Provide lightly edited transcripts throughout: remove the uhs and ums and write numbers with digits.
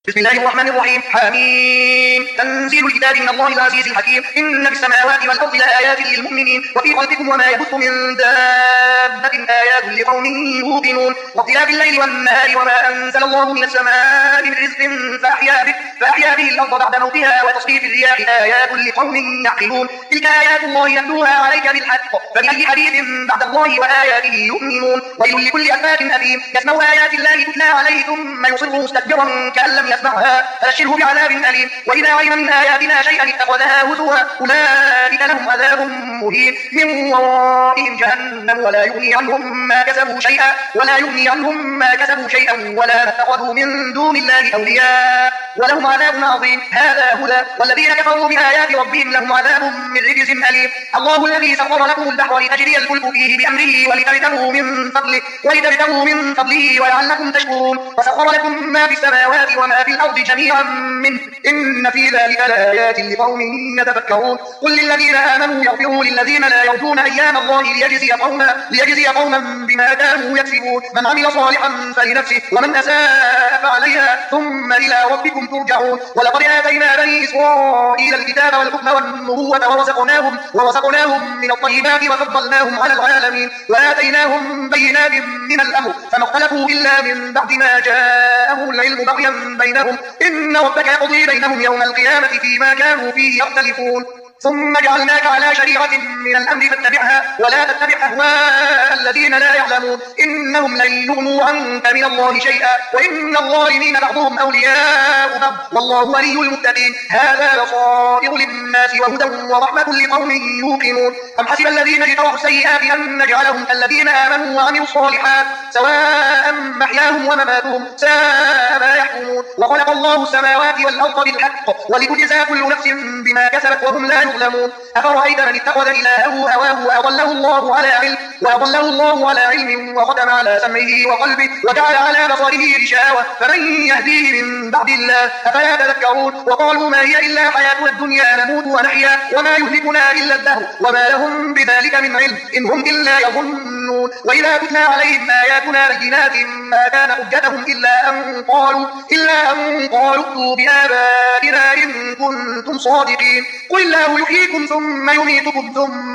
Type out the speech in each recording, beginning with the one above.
بسم الله الرحمن الرحيم. حميم. تنزيل الكتاب من الله العزيز الحكيم. إن في السماوات والأرض لآيات للمؤمنين وفي خلقكم وما يبث من دابة آيات لقوم يوقنون واختلاف الليل والنهار وما أنزل الله من السماء من رزق فأحيا به الأرض بعد موتها وتصريف الرياح آيات لقوم يعقلون. تلك آيات الله نتلوها عليك بالحق فبأي حديث بعد الله وآياته يؤمنون. ويل لكل أفاك أثيم يسمع آيات الله تتلى عليه ثم يصر مستكبرا كأن لم يسمعها فبشره بعذاب أليم. وإذا علم من آياتنا شيئا اتخذها هزوا أولئك لهم عذاب مهين من ورائهم جهنم ولا يغني عنهم ما كسبوا شيئا ولا ما اتخذوا من دون الله أولياء ولهم عذاب عظيم. هذا هدى والذين كفروا بآيات ربهم لهم عذاب من رجز أليم. الله الذي سخر لكم البحر لتجري الفلك فيه بأمره ولتبتغوا من فضله ولعلكم تشكرون. وسخر لكم ما في السماوات وما في الأرض جميعا منه إن في ذلك لآيات لقوم يتفكرون. قل للذين آمنوا يغفروا للذين لا يرجون أيام الله ليجزي قوما بما كانوا يكسبون. من عمل صالحا فلنفسه ومن أساء فعليها ثم إلى ربكم ترجعون. ولقد آتينا بني إسرائيل الكتاب والحكم والنبوة ورزقناهم من الطيبات وفضلناهم على العالمين وآتيناهم بينات من الأمر فما اختلفوا إلا من بعد ما جاءهم العلم بغيا بينهم إن ربك يقضي بينهم يوم القيامة فيما كانوا فيه يختلفون. ثم جعلناك على شريعة من الأمر فاتبعها ولا تتبع أهواء الذين لا يعلمون إنهم لن يغنوا عنك من الله شيئا وإن الظالمين بعضهم أولياء بعض والله ولي المتقين. هذا بصائر للناس وهدى ورحمة لقوم يوقنون. أم حسب الذين اجترحوا السيئات أن نجعلهم كالذين آمنوا وعملوا الصالحات سواء محياهم ومماتهم ساء ما يحكمون. وخلق الله السماوات والأرض بالحق ولتجزى كل نفس بما كسبت وهم لا يظلمون. أفرأيت من اتخذ إلهه هواه وأضله الله على علم وختم على سمعه وقلبه وجعل على بصره غشاوة فمن يهديه من بعد الله أفلا تذكرون. وقالوا ما هي إلا حياتنا الدنيا نموت ونحيا وما يهلكنا إلا الدهر وما لهم بذلك من علم إن هم إلا يظنون. وإذا تتلى عليهم آياتنا بينات ما كان حجتهم إلا أن قالوا ائتوا بآبائنا إن كنتم صادقين. قل الله يحييكم ثم يميتكم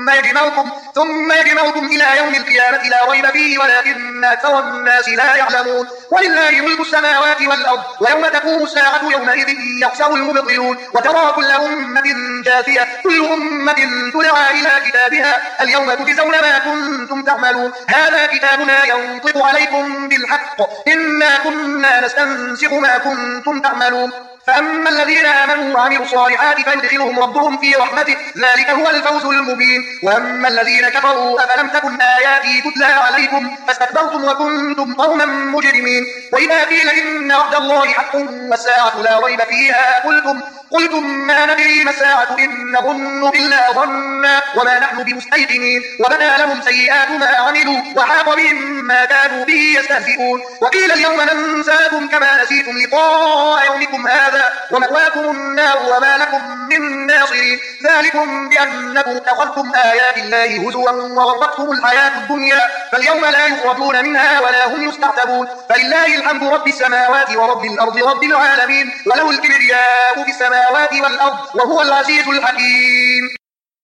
ثم يجمعكم إلى يوم القيامة لا ريب فيه ولكن أكثر الناس لا يعلمون. ولله ملك السماوات والأرض ويوم تقوم الساعة يومئذ يخسر المبطلون. وترى كل أمة جاثية كل أمة تدعى إلى كتابها اليوم تجزون ما كنتم تعملون. هذا كتابنا ينطق عليكم بالحق إنا كنا نستنسخ ما كنتم تعملون. فأما الذين آمنوا وعملوا الصالحات فيدخلهم ربهم في رحمته ذلك هو الفوز المبين. وأما الذين كفروا أفلم تكن آياتي تتلى عليكم فاستكبرتم وكنتم قوما مجرمين. وإذا قيل إن وعد الله حق والساعة لا ريب فيها قلتم ما ندري ما الساعة إن نظن إلا ظنا وما نحن بمستيقنين. وبدا لهم سيئات ما عملوا وحاق بهم ما كانوا به يستهزئون. وقيل اليوم ننساكم كما نسيتم لقاء يومكم هذا ومأواكم النار وما لكم من ناصرين. ذلكم بأنكم اتخذتم آيات الله هزوا وغرتكم الحياة الدنيا فاليوم لا يخرجون منها ولا هم يستعتبون. فلله الحمد رب السماوات ورب الأرض رب العالمين وله الكبرياء في السماوات والأرض وهو العزيز الحكيم.